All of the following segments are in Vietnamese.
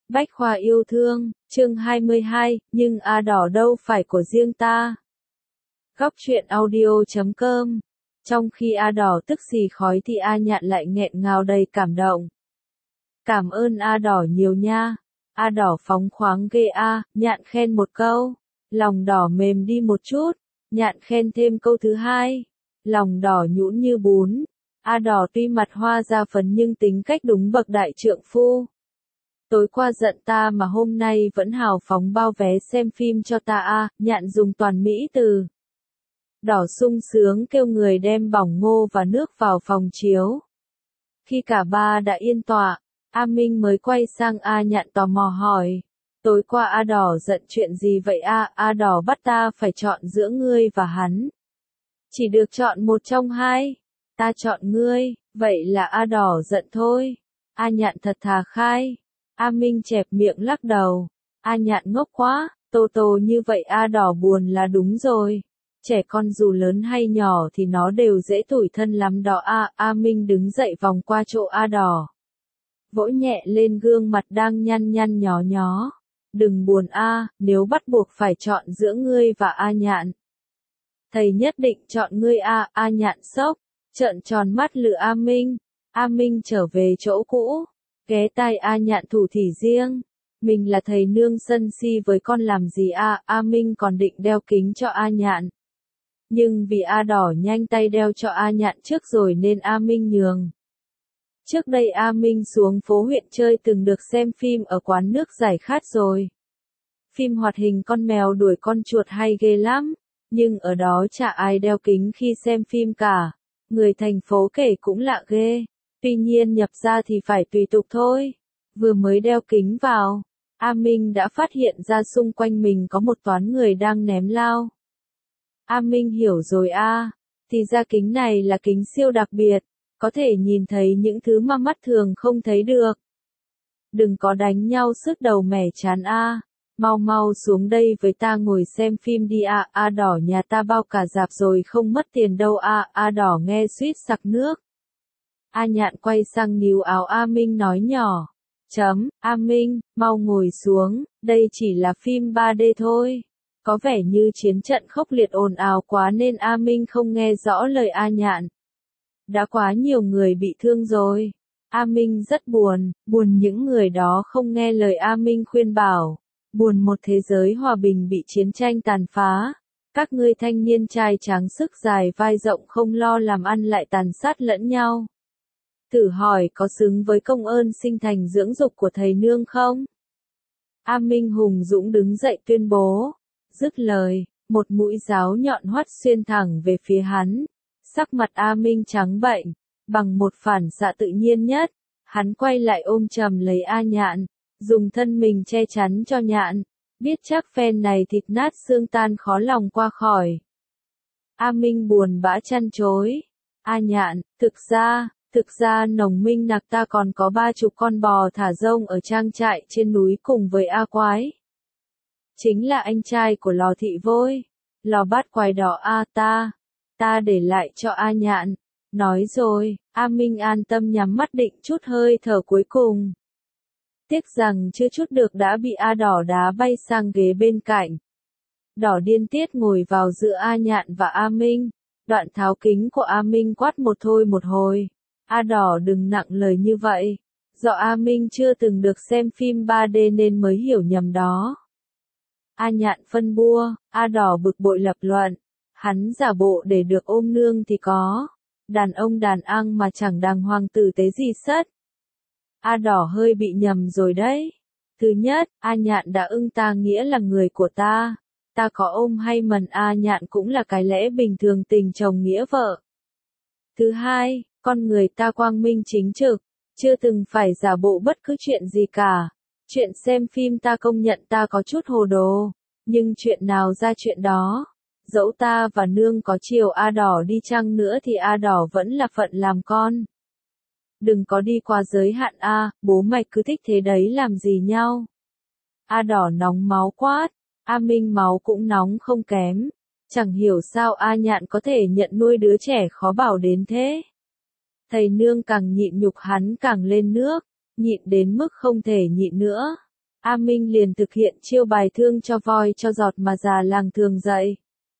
Bách khoa yêu thương, chương 22, nhưng A Đỏ đâu phải của riêng ta. Góc truyện audio.com. Trong khi A Đỏ tức xì khói thì A Nhạn lại nghẹn ngào đầy cảm động. Cảm ơn A Đỏ nhiều nha. A Đỏ phóng khoáng ghê a, Nhạn khen một câu. Lòng đỏ mềm đi một chút. Nhạn khen thêm câu thứ hai. Lòng đỏ nhũn như bún. A Đỏ tuy mặt hoa da phấn nhưng tính cách đúng bậc đại trượng phu. Tối qua giận ta mà hôm nay vẫn hào phóng bao vé xem phim cho ta a, Nhạn dùng toàn mỹ từ. Đỏ sung sướng kêu người đem bỏng ngô và nước vào phòng chiếu. Khi cả ba đã yên tọa, A Minh mới quay sang A Nhạn tò mò hỏi. Tối qua A Đỏ giận chuyện gì vậy a? A Đỏ bắt ta phải chọn giữa ngươi và hắn. Chỉ được chọn một trong hai. Ta chọn ngươi, vậy là A Đỏ giận thôi. A Nhạn thật thà khai. A Minh chẹp miệng lắc đầu. A Nhạn ngốc quá, tô tô như vậy A Đỏ buồn là đúng rồi. Trẻ con dù lớn hay nhỏ thì nó đều dễ tủi thân lắm đó a. A Minh đứng dậy vòng qua chỗ A Đỏ. Vỗ nhẹ lên gương mặt đang nhăn nhăn nhó nhó. Đừng buồn a, nếu bắt buộc phải chọn giữa ngươi và A Nhạn. Thầy nhất định chọn ngươi a. A Nhạn sốc, trợn tròn mắt lườm A Minh. A Minh trở về chỗ cũ. Ghé tai A Nhạn thủ thỉ riêng. Mình là thầy nương sân si với con làm gì a? A Minh còn định đeo kính cho A Nhạn. Nhưng vì A Đỏ nhanh tay đeo cho A Nhạn trước rồi nên A Minh nhường. Trước đây A Minh xuống phố huyện chơi từng được xem phim ở quán nước giải khát rồi. Phim hoạt hình con mèo đuổi con chuột hay ghê lắm. Nhưng ở đó chả ai đeo kính khi xem phim cả. Người thành phố kể cũng lạ ghê. Tuy nhiên nhập ra thì phải tùy tục thôi. Vừa mới đeo kính vào, A Minh đã phát hiện ra xung quanh mình có một toán người đang ném lao. A Minh hiểu rồi a, thì ra kính này là kính siêu đặc biệt, có thể nhìn thấy những thứ mà mắt thường không thấy được. Đừng có đánh nhau sứt đầu mẻ chán a, mau mau xuống đây với ta ngồi xem phim đi a. A Đỏ nhà ta bao cả rạp rồi không mất tiền đâu a. A Đỏ nghe suýt sặc nước. A Nhạn quay sang níu áo A Minh nói nhỏ. A Minh, mau ngồi xuống, đây chỉ là phim 3D thôi. Có vẻ như chiến trận khốc liệt ồn ào quá nên A Minh không nghe rõ lời A Nhạn. Đã quá nhiều người bị thương rồi. A Minh rất buồn, buồn những người đó không nghe lời A Minh khuyên bảo. Buồn một thế giới hòa bình bị chiến tranh tàn phá. Các ngươi thanh niên trai tráng sức dài vai rộng không lo làm ăn lại tàn sát lẫn nhau. Thử hỏi có xứng với công ơn sinh thành dưỡng dục của thầy nương không? A Minh hùng dũng đứng dậy tuyên bố. Dứt lời, một mũi giáo nhọn hoắt xuyên thẳng về phía hắn. Sắc mặt A Minh trắng bệch, bằng một phản xạ tự nhiên nhất, hắn quay lại ôm chầm lấy A Nhạn, dùng thân mình che chắn cho Nhạn, biết chắc phen này thịt nát xương tan khó lòng qua khỏi. A Minh buồn bã chăn chối. A Nhạn, thực ra Nồng Minh Nặc ta còn có 30 con bò thả rông ở trang trại trên núi cùng với A Quái. Chính là anh trai của Lò Thị Vôi. Lò Bát Quái đó a, ta để lại cho A Nhạn. Nói rồi, A Minh an tâm nhắm mắt định chút hơi thở cuối cùng. Tiếc rằng chưa chút được đã bị A Đỏ đá bay sang ghế bên cạnh. Đỏ điên tiết ngồi vào giữa A Nhạn và A Minh. Đoạn tháo kính của A Minh quát một thôi một hồi. A Đỏ đừng nặng lời như vậy. Do A Minh chưa từng được xem phim 3D nên mới hiểu nhầm đó. A Nhạn phân bua, A Đỏ bực bội lập luận. Hắn giả bộ để được ôm nương thì có. Đàn ông đàn ăn mà chẳng đàng hoàng tử tế gì sất. A Đỏ hơi bị nhầm rồi đấy. Thứ nhất, A Nhạn đã ưng ta nghĩa là người của ta. Ta có ôm hay mần A Nhạn cũng là cái lẽ bình thường tình chồng nghĩa vợ. Thứ hai, con người ta quang minh chính trực, chưa từng phải giả bộ bất cứ chuyện gì cả. Chuyện xem phim ta công nhận ta có chút hồ đồ, nhưng chuyện nào ra chuyện đó. Dẫu ta và nương có chiều A Đỏ đi chăng nữa thì A Đỏ vẫn là phận làm con. Đừng có đi qua giới hạn a, bố mày cứ thích thế đấy làm gì nhau. A Đỏ nóng máu quát, A Minh máu cũng nóng không kém. Chẳng hiểu sao A Nhạn có thể nhận nuôi đứa trẻ khó bảo đến thế. Thầy nương càng nhịn nhục hắn càng lên nước, nhịn đến mức không thể nhịn nữa. A Minh liền thực hiện chiêu bài thương cho voi cho giọt mà già làng thường dạy.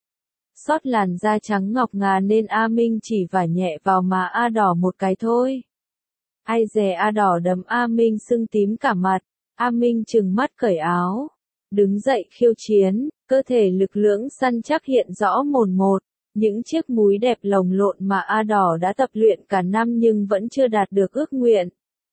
Sót làn da trắng ngọc ngà nên A Minh chỉ vả nhẹ vào má A Đỏ một cái thôi. Ai dè A Đỏ đấm A Minh sưng tím cả mặt, A Minh trừng mắt cởi áo, đứng dậy khiêu chiến, cơ thể lực lưỡng săn chắc hiện rõ mồn một, những chiếc múi đẹp lồng lộn mà A Đỏ đã tập luyện cả năm nhưng vẫn chưa đạt được ước nguyện.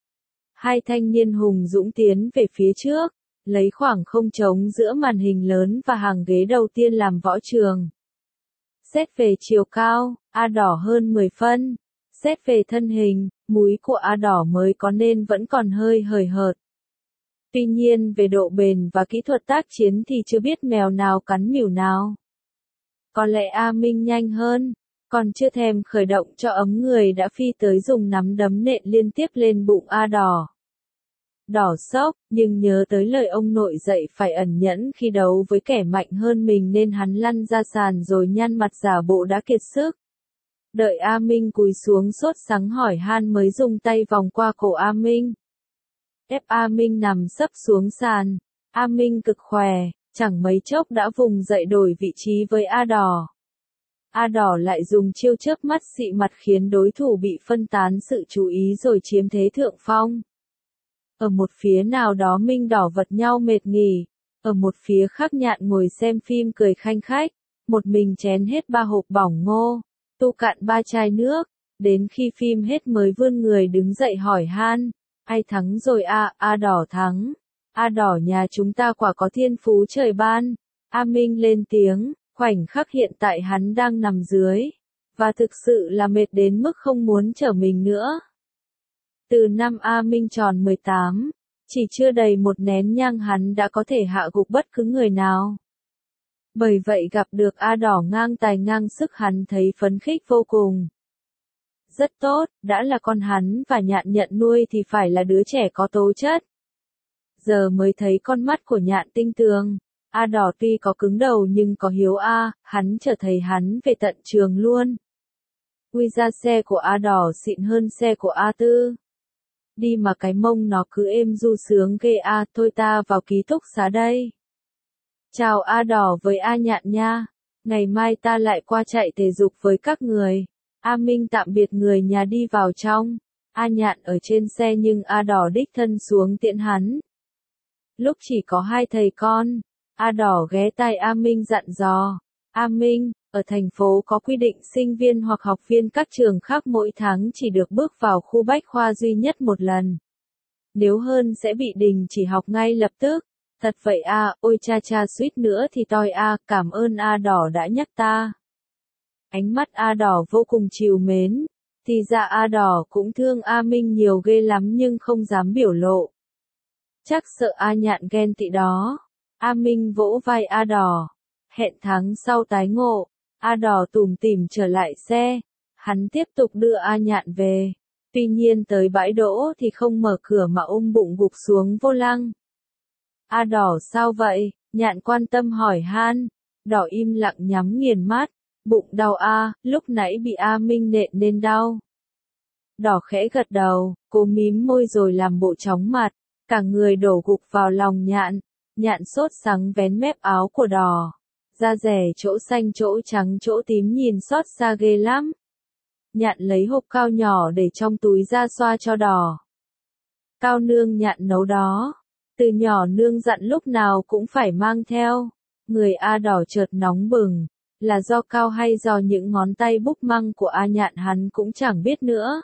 Hai thanh niên hùng dũng tiến về phía trước, lấy khoảng không trống giữa màn hình lớn và hàng ghế đầu tiên làm võ trường. Xét về chiều cao, A Đỏ hơn 10 phân. Xét về thân hình, múi của A Đỏ mới có nên vẫn còn hơi hời hợt. Tuy nhiên về độ bền và kỹ thuật tác chiến thì chưa biết mèo nào cắn mỉu nào. Có lẽ A Minh nhanh hơn, còn chưa thèm khởi động cho ấm người đã phi tới dùng nắm đấm nện liên tiếp lên bụng A Đỏ. Đỏ sốc, nhưng nhớ tới lời ông nội dạy phải ẩn nhẫn khi đấu với kẻ mạnh hơn mình nên hắn lăn ra sàn rồi nhăn mặt giả bộ đã kiệt sức. Đợi A Minh cúi xuống sốt sắng hỏi han mới dùng tay vòng qua cổ A Minh. Ép A Minh nằm sấp xuống sàn. A Minh cực khỏe, chẳng mấy chốc đã vùng dậy đổi vị trí với A Đỏ. A Đỏ lại dùng chiêu chớp mắt xị mặt khiến đối thủ bị phân tán sự chú ý rồi chiếm thế thượng phong. Ở một phía nào đó Minh Đỏ vật nhau mệt nghỉ, ở một phía khác Nhạn ngồi xem phim cười khanh khách, một mình chén hết 3 hộp bỏng ngô, tu cạn 3 chai nước, đến khi phim hết mới vươn người đứng dậy hỏi han, ai thắng rồi a? A Đỏ thắng. A Đỏ nhà chúng ta quả có thiên phú trời ban. A Minh lên tiếng, khoảnh khắc hiện tại hắn đang nằm dưới, và thực sự là mệt đến mức không muốn trở mình nữa. Từ năm A Minh tròn 18, chỉ chưa đầy một nén nhang hắn đã có thể hạ gục bất cứ người nào. Bởi vậy gặp được A Đỏ ngang tài ngang sức hắn thấy phấn khích vô cùng. Rất tốt, đã là con hắn và Nhạn nhận nuôi thì phải là đứa trẻ có tố chất. Giờ mới thấy con mắt của Nhạn tinh tường. A Đỏ tuy có cứng đầu nhưng có hiếu A, hắn trở thấy hắn về tận trường luôn. Ui ra xe của A Đỏ xịn hơn xe của A Tư. Đi mà cái mông nó cứ êm du sướng ghê a, thôi ta vào ký túc xá đây. Chào A Đỏ với A Nhạn nha, ngày mai ta lại qua chạy thể dục với các người. A Minh tạm biệt người nhà đi vào trong, A Nhạn ở trên xe nhưng A Đỏ đích thân xuống tiễn hắn. Lúc chỉ có 2 thầy con, A Đỏ ghé tai A Minh dặn dò, A Minh, ở thành phố có quy định sinh viên hoặc học viên các trường khác mỗi tháng chỉ được bước vào khu bách khoa duy nhất một lần. Nếu hơn sẽ bị đình chỉ học ngay lập tức. Thật vậy a, ôi cha cha suýt nữa thì toi a, cảm ơn A Đỏ đã nhắc ta. Ánh mắt A Đỏ vô cùng trìu mến, thì ra A Đỏ cũng thương A Minh nhiều ghê lắm nhưng không dám biểu lộ. Chắc sợ A Nhạn ghen tị đó. A Minh vỗ vai A Đỏ. Hẹn tháng sau tái ngộ. A Đỏ tủm tỉm trở lại xe. Hắn tiếp tục đưa A Nhạn về. Tuy nhiên tới bãi đỗ thì không mở cửa mà bụng gục xuống vô lăng. A Đỏ sao vậy? Nhạn quan tâm hỏi han. Đỏ im lặng nhắm nghiền mắt. Bụng đau a, lúc nãy bị A Minh nện nên đau. Đỏ khẽ gật đầu, cố mím môi rồi làm bộ chóng mặt. Cả người đổ gục vào lòng Nhạn. Nhạn sốt sắng vén mép áo của Đỏ. Da rẻ chỗ xanh chỗ trắng chỗ tím nhìn xót xa ghê lắm. Nhạn lấy hộp cao nhỏ để trong túi ra xoa cho Đỏ. Cao nương Nhạn nấu đó. Từ nhỏ nương dặn lúc nào cũng phải mang theo. Người A Đỏ chợt nóng bừng. Là do cao hay do những ngón tay búp măng của A Nhạn hắn cũng chẳng biết nữa.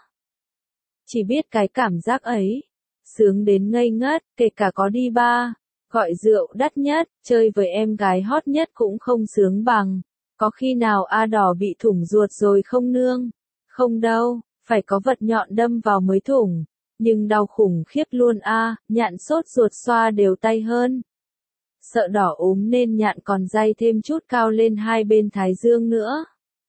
Chỉ biết cái cảm giác ấy. Sướng đến ngây ngất, kể cả có đi bar, gọi rượu đắt nhất, chơi với em gái hot nhất cũng không sướng bằng. Có khi nào A Đỏ bị thủng ruột rồi không nương? Không đâu, phải có vật nhọn đâm vào mới thủng. Nhưng đau khủng khiếp luôn a, Nhạn sốt ruột xoa đều tay hơn. Sợ Đỏ ốm nên Nhạn còn day thêm chút cao lên 2 bên thái dương nữa.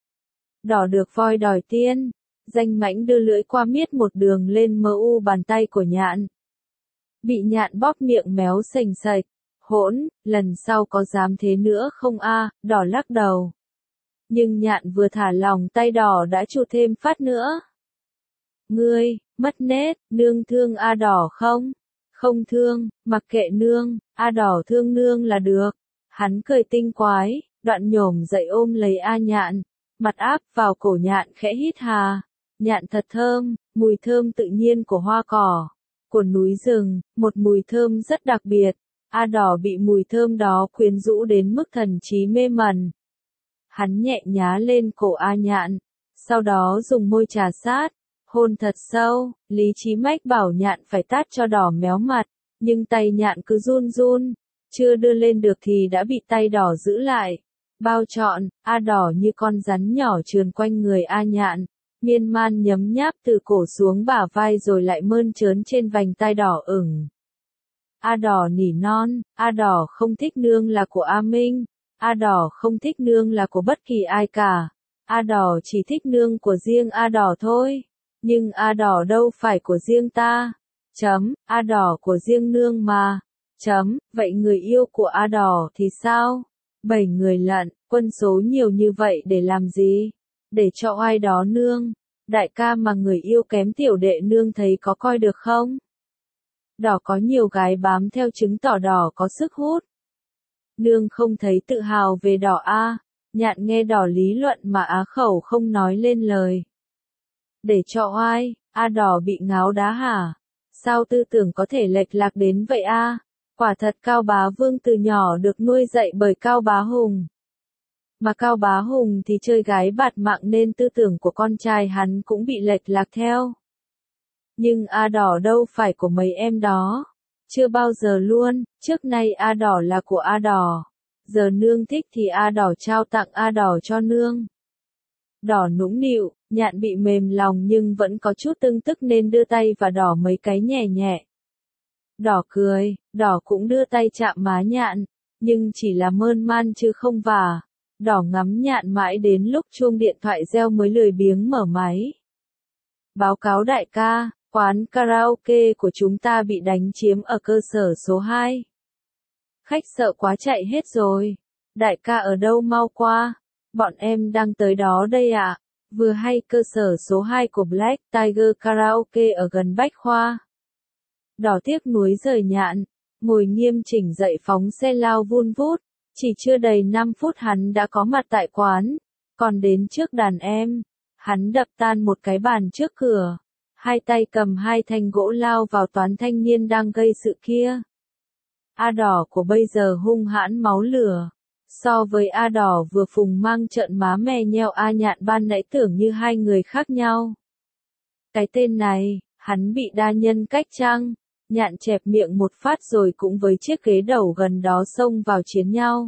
Đỏ được voi đòi tiên, danh mãnh đưa lưỡi qua miết một đường lên mu bàn tay của Nhạn. Bị Nhạn bóp miệng méo sành sạch, hỗn, lần sau có dám thế nữa không a? Đỏ lắc đầu. Nhưng Nhạn vừa thả lòng tay Đỏ đã chụt thêm phát nữa. Ngươi, mất nết, nương thương A Đỏ không? Không thương, mặc kệ nương, A Đỏ thương nương là được. Hắn cười tinh quái, đoạn nhổm dậy ôm lấy A Nhạn, mặt áp vào cổ Nhạn khẽ hít hà. Nhạn thật thơm, mùi thơm tự nhiên của hoa cỏ, của núi rừng, một mùi thơm rất đặc biệt. A Đỏ bị mùi thơm đó quyến rũ đến mức thần trí mê mẩn. Hắn nhẹ nhá lên cổ A Nhạn, sau đó dùng môi trà sát, hôn thật sâu. Lý Chí Mách bảo Nhạn phải tát cho Đỏ méo mặt, nhưng tay Nhạn cứ run run, chưa đưa lên được thì đã bị tay Đỏ giữ lại. Bao trọn, A Đỏ như con rắn nhỏ trườn quanh người A Nhạn, miên man nhấm nháp từ cổ xuống bả vai rồi lại mơn trớn trên vành tai đỏ ửng. A Đỏ nỉ non, A Đỏ không thích nương là của A Minh, A Đỏ không thích nương là của bất kỳ ai cả, A Đỏ chỉ thích nương của riêng A Đỏ thôi, nhưng A Đỏ đâu phải của riêng ta, A Đỏ của riêng nương mà, vậy người yêu của A Đỏ thì sao? 7 người lận, quân số nhiều như vậy để làm gì? Để cho ai đó nương, đại ca mà người yêu kém tiểu đệ nương thấy có coi được không? Đỏ có nhiều gái bám theo chứng tỏ Đỏ có sức hút. Nương không thấy tự hào về Đỏ a? Nhạn nghe Đỏ lý luận mà á khẩu không nói lên lời. Để cho ai? A Đỏ bị ngáo đá hả? Sao tư tưởng có thể lệch lạc đến vậy a? Quả thật Cao Bá Vương từ nhỏ được nuôi dạy bởi Cao Bá Hùng. Mà Cao Bá Hùng thì chơi gái bạt mạng nên tư tưởng của con trai hắn cũng bị lệch lạc theo. Nhưng A Đỏ đâu phải của mấy em đó. Chưa bao giờ luôn, trước nay A Đỏ là của A Đỏ. Giờ nương thích thì A Đỏ trao tặng A Đỏ cho nương. Đỏ nũng nịu, Nhạn bị mềm lòng nhưng vẫn có chút tưng tức nên đưa tay và Đỏ mấy cái nhẹ nhẹ. Đỏ cười, Đỏ cũng đưa tay chạm má Nhạn, nhưng chỉ là mơn man chứ không vả. Đỏ ngắm Nhạn mãi đến lúc chuông điện thoại reo mới lười biếng mở máy. Báo cáo đại ca, quán karaoke của chúng ta bị đánh chiếm ở cơ sở số 2. Khách sợ quá chạy hết rồi. Đại ca ở đâu mau qua. Bọn em đang tới đó đây ạ. Vừa hay cơ sở số 2 của Black Tiger Karaoke ở gần Bách Khoa. Đỏ tiếc nuối rời Nhạn, ngồi nghiêm chỉnh dậy phóng xe lao vun vút. Chỉ chưa đầy 5 phút hắn đã có mặt tại quán. Còn đến trước đàn em, hắn đập tan một cái bàn trước cửa. Hai tay cầm 2 thanh gỗ lao vào toán thanh niên đang gây sự kia. A Đỏ của bây giờ hung hãn máu lửa. So với A Đỏ vừa phùng mang trợn má mè nheo A Nhạn ban nãy tưởng như hai người khác nhau. Cái tên này, hắn bị đa nhân cách chăng? Nhạn chẹp miệng một phát rồi cũng với chiếc ghế đầu gần đó xông vào chiến nhau.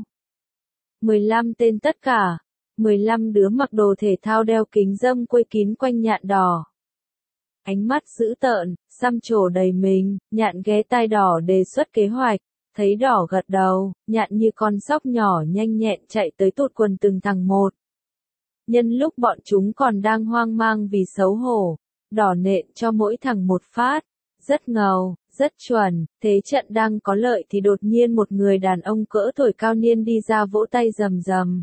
15 tên tất cả, 15 đứa mặc đồ thể thao đeo kính râm quây kín quanh Nhạn Đỏ. Ánh mắt dữ tợn, xăm trổ đầy mình, Nhạn ghé tai Đỏ đề xuất kế hoạch, thấy Đỏ gật đầu, Nhạn như con sóc nhỏ nhanh nhẹn chạy tới tụt quần từng thằng một. Nhân lúc bọn chúng còn đang hoang mang vì xấu hổ, Đỏ nện cho mỗi thằng một phát, rất ngầu, rất chuẩn, thế trận đang có lợi thì đột nhiên một người đàn ông cỡ tuổi cao niên đi ra vỗ tay rầm rầm.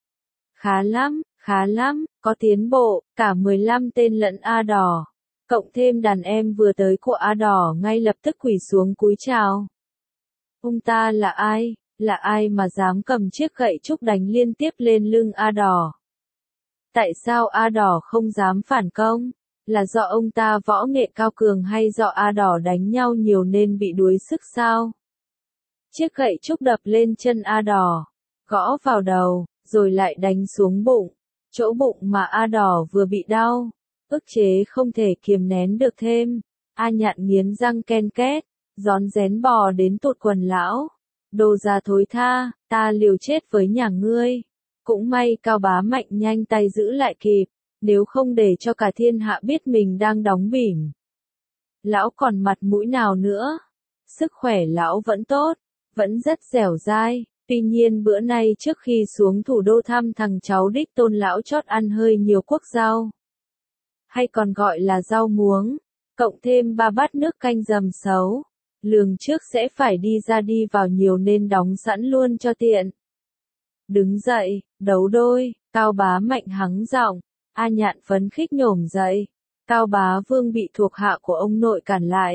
Khá lắm, có tiến bộ, cả 15 tên lẫn A Đỏ. Cộng thêm đàn em vừa tới của A Đỏ ngay lập tức quỳ xuống cúi chào. Ông ta là ai mà dám cầm chiếc gậy trúc đánh liên tiếp lên lưng A Đỏ? Tại sao A Đỏ không dám phản công? Là do ông ta võ nghệ cao cường hay do A Đỏ đánh nhau nhiều nên bị đuối sức sao? Chiếc gậy trúc đập lên chân A Đỏ, gõ vào đầu, rồi lại đánh xuống bụng, chỗ bụng mà A Đỏ vừa bị đau. Ức chế không thể kiềm nén được thêm, A Nhạn nghiến răng ken két, rón rén bò đến tụt quần lão. Đồ già thối tha, ta liều chết với nhà ngươi. Cũng may Cao Bá Mạnh nhanh tay giữ lại kịp, nếu không để cho cả thiên hạ biết mình đang đóng bỉm. Lão còn mặt mũi nào nữa? Sức khỏe lão vẫn tốt, vẫn rất dẻo dai. Tuy nhiên bữa nay trước khi xuống thủ đô thăm thằng cháu đích tôn lão chót ăn hơi nhiều quốc rau. Hay còn gọi là rau muống, cộng thêm 3 bát nước canh dầm xấu. Lường trước sẽ phải đi ra đi vào nhiều nên đóng sẵn luôn cho tiện. Đứng dậy, đấu đôi, Cao Bá Mạnh hắng giọng, A Nhạn phấn khích nhổm dậy. Cao Bá Vương bị thuộc hạ của ông nội cản lại.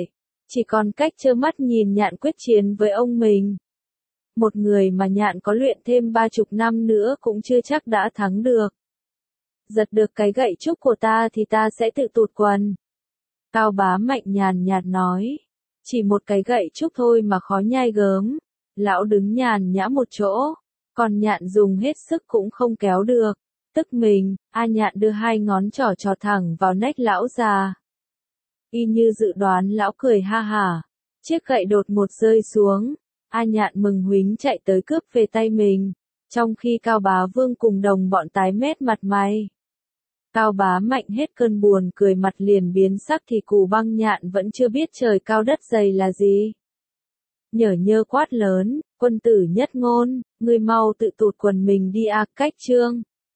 chỉ còn cách trơ mắt nhìn Nhạn quyết chiến với ông mình. Một người mà Nhạn có luyện thêm 30 năm nữa cũng chưa chắc đã thắng được. Giật được cái gậy trúc của ta thì ta sẽ tự tụt quần. Cao Bá Mạnh nhàn nhạt nói. Chỉ một cái gậy trúc thôi mà khó nhai gớm. Lão đứng nhàn nhã một chỗ. Còn Nhạn dùng hết sức cũng không kéo được. Tức mình, A Nhạn đưa 2 ngón trỏ trò thẳng vào nách lão già. Y như dự đoán lão cười ha hả. Chiếc gậy đột ngột rơi xuống. A Nhạn mừng huính chạy tới cướp về tay mình. Trong khi Cao Bá Vương cùng đồng bọn tái mét mặt mày. Cao Bá Mạnh hết cơn buồn cười mặt liền biến sắc thì Cù Băng Nhạn vẫn chưa biết trời cao đất dày là gì. Nhở nhơ quát lớn, quân tử nhất ngôn, ngươi mau tự tụt quần mình đi a. Cách chương